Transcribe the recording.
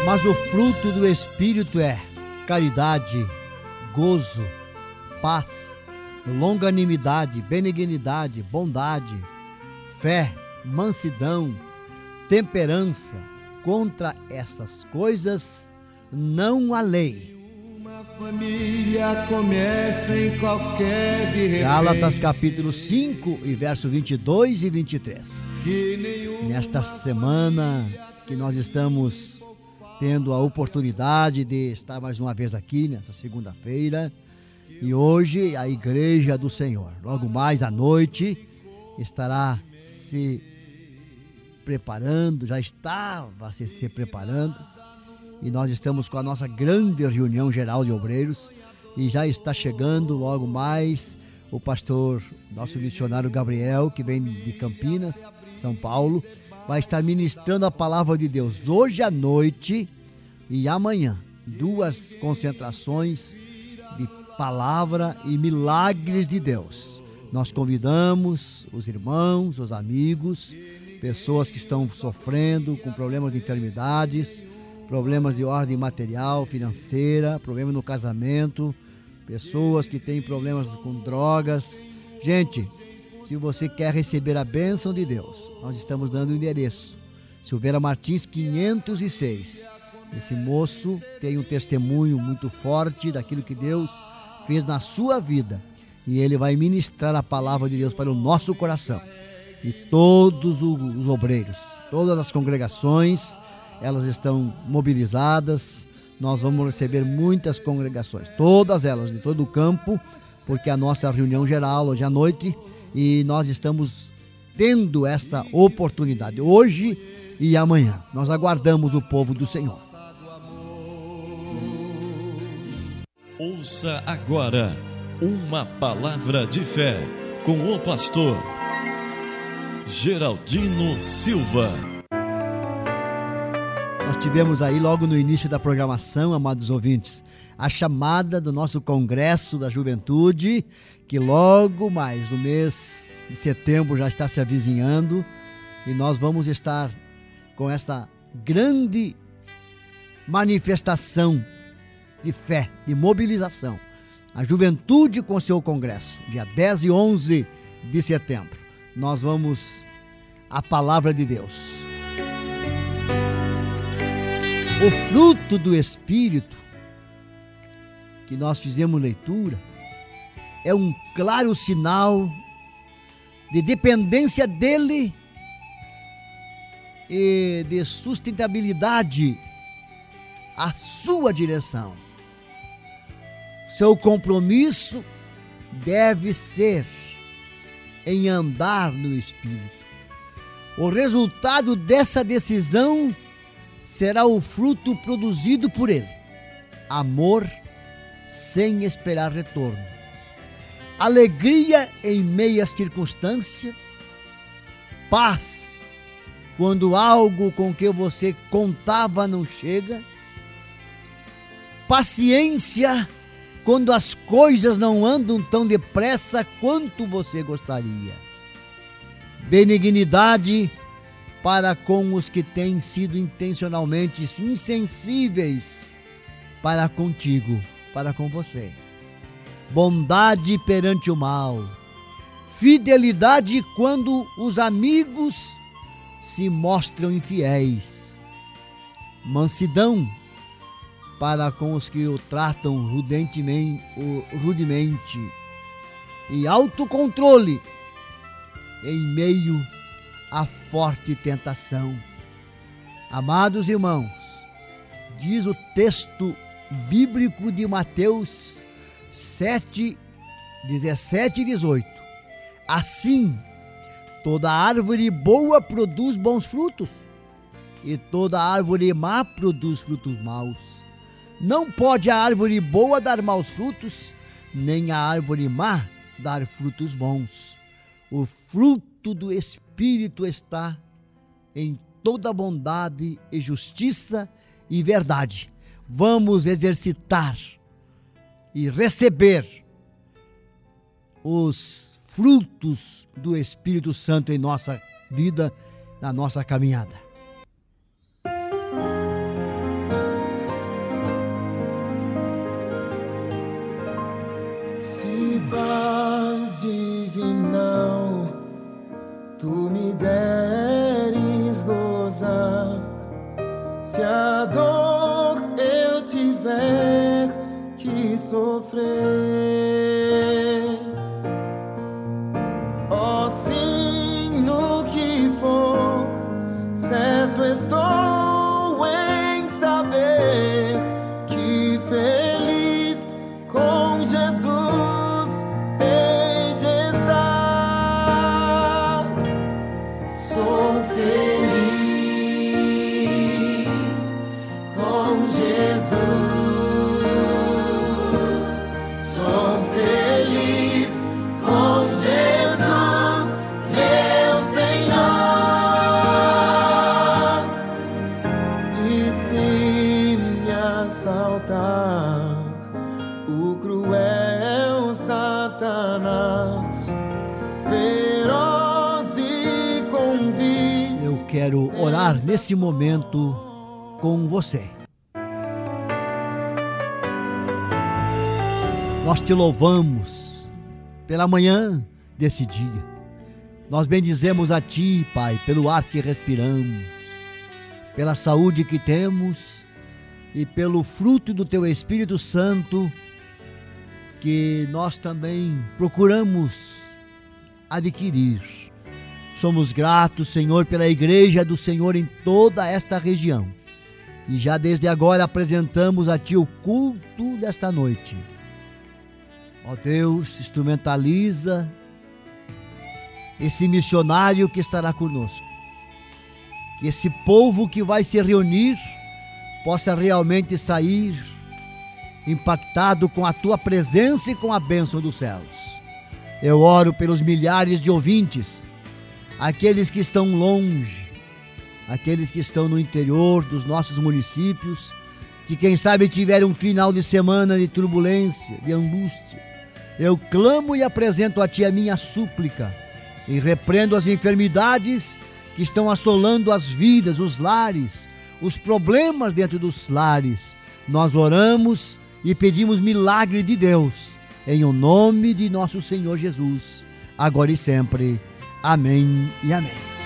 Mas o fruto do Espírito é caridade, gozo, paz, longanimidade, benignidade, bondade, fé, mansidão, temperança. Contra essas coisas não há lei. Uma família começa em qualquer de repente. Gálatas capítulo 5 e verso 22 e 23. Nesta semana que nós estamos tendo a oportunidade de estar mais uma vez aqui nessa segunda-feira, e hoje a Igreja do Senhor, logo mais à noite, estará se preparando, já estava se preparando, e nós estamos com a nossa grande reunião geral de obreiros, e já está chegando logo mais o pastor, nosso missionário Gabriel, que vem de Campinas, São Paulo, vai estar ministrando a palavra de Deus hoje à noite e amanhã, 2 concentrações de palavra e milagres de Deus. Nós convidamos os irmãos, os amigos, pessoas que estão sofrendo com problemas de enfermidades, problemas de ordem material, financeira, problemas no casamento, pessoas que têm problemas com drogas. Gente, se você quer receber a bênção de Deus, nós estamos dando o endereço. Silveira Martins 506. Esse moço tem um testemunho muito forte daquilo que Deus fez na sua vida. E ele vai ministrar a palavra de Deus para o nosso coração. E todos os obreiros, todas as congregações, elas estão mobilizadas. Nós vamos receber muitas congregações, todas elas, de todo o campo, porque é a nossa reunião geral hoje à noite, e nós estamos tendo essa oportunidade hoje e amanhã. Nós aguardamos o povo do Senhor. Ouça agora uma palavra de fé com o pastor Geraldino Silva. Nós tivemos aí logo no início da programação, amados ouvintes, a chamada do nosso Congresso da Juventude, que logo mais no mês de setembro já está se avizinhando, e nós vamos estar com essa grande manifestação de fé, de mobilização. A juventude com seu congresso, dia 10 e 11 de setembro. Nós vamos à palavra de Deus. O fruto do Espírito, que nós fizemos leitura, é um claro sinal de dependência dele e de sustentabilidade à sua direção. Seu compromisso deve ser em andar no Espírito. O resultado dessa decisão será o fruto produzido por ele: amor sem esperar retorno, alegria em meio às circunstâncias, paz quando algo com que você contava não chega, paciência quando as coisas não andam tão depressa quanto você gostaria, benignidade para com os que têm sido intencionalmente insensíveis para contigo, para com você, bondade perante o mal, fidelidade quando os amigos se mostram infiéis, mansidão para com os que o tratam rudemente, e autocontrole em meio à forte tentação. Amados irmãos, diz o texto bíblico de Mateus 7, 17 e 18: assim, toda árvore boa produz bons frutos, e toda árvore má produz frutos maus. Não pode a árvore boa dar maus frutos, nem a árvore má dar frutos bons. O fruto do Espírito está em toda bondade e justiça e verdade. Vamos exercitar e receber os frutos do Espírito Santo em nossa vida, na nossa caminhada. Se paz divinal tu me deres gozar, se a dor eu tiver que sofrer, oh sim, no que for, certo estou em saber que feliz com Jesus hei de estar. Sou feliz com Jesus. Sou feliz com Jesus, meu Senhor. E se me assaltar o cruel Satanás, feroz e convite, Eu quero orar nesse momento com você. Nós te louvamos pela manhã desse dia. Nós bendizemos a Ti, Pai, pelo ar que respiramos, pela saúde que temos e pelo fruto do Teu Espírito Santo que nós também procuramos adquirir. Somos gratos, Senhor, pela igreja do Senhor em toda esta região. E já desde agora apresentamos a Ti o culto desta noite. Ó Deus, instrumentaliza esse missionário que estará conosco. Que esse povo que vai se reunir possa realmente sair impactado com a Tua presença e com a bênção dos céus. Eu oro pelos milhares de ouvintes, aqueles que estão longe, aqueles que estão no interior dos nossos municípios, que quem sabe tiveram um final de semana de turbulência, de angústia. Eu clamo e apresento a Ti a minha súplica e repreendo as enfermidades que estão assolando as vidas, os lares, os problemas dentro dos lares. Nós oramos e pedimos milagre de Deus, em o nome de nosso Senhor Jesus, agora e sempre. Amém e amém.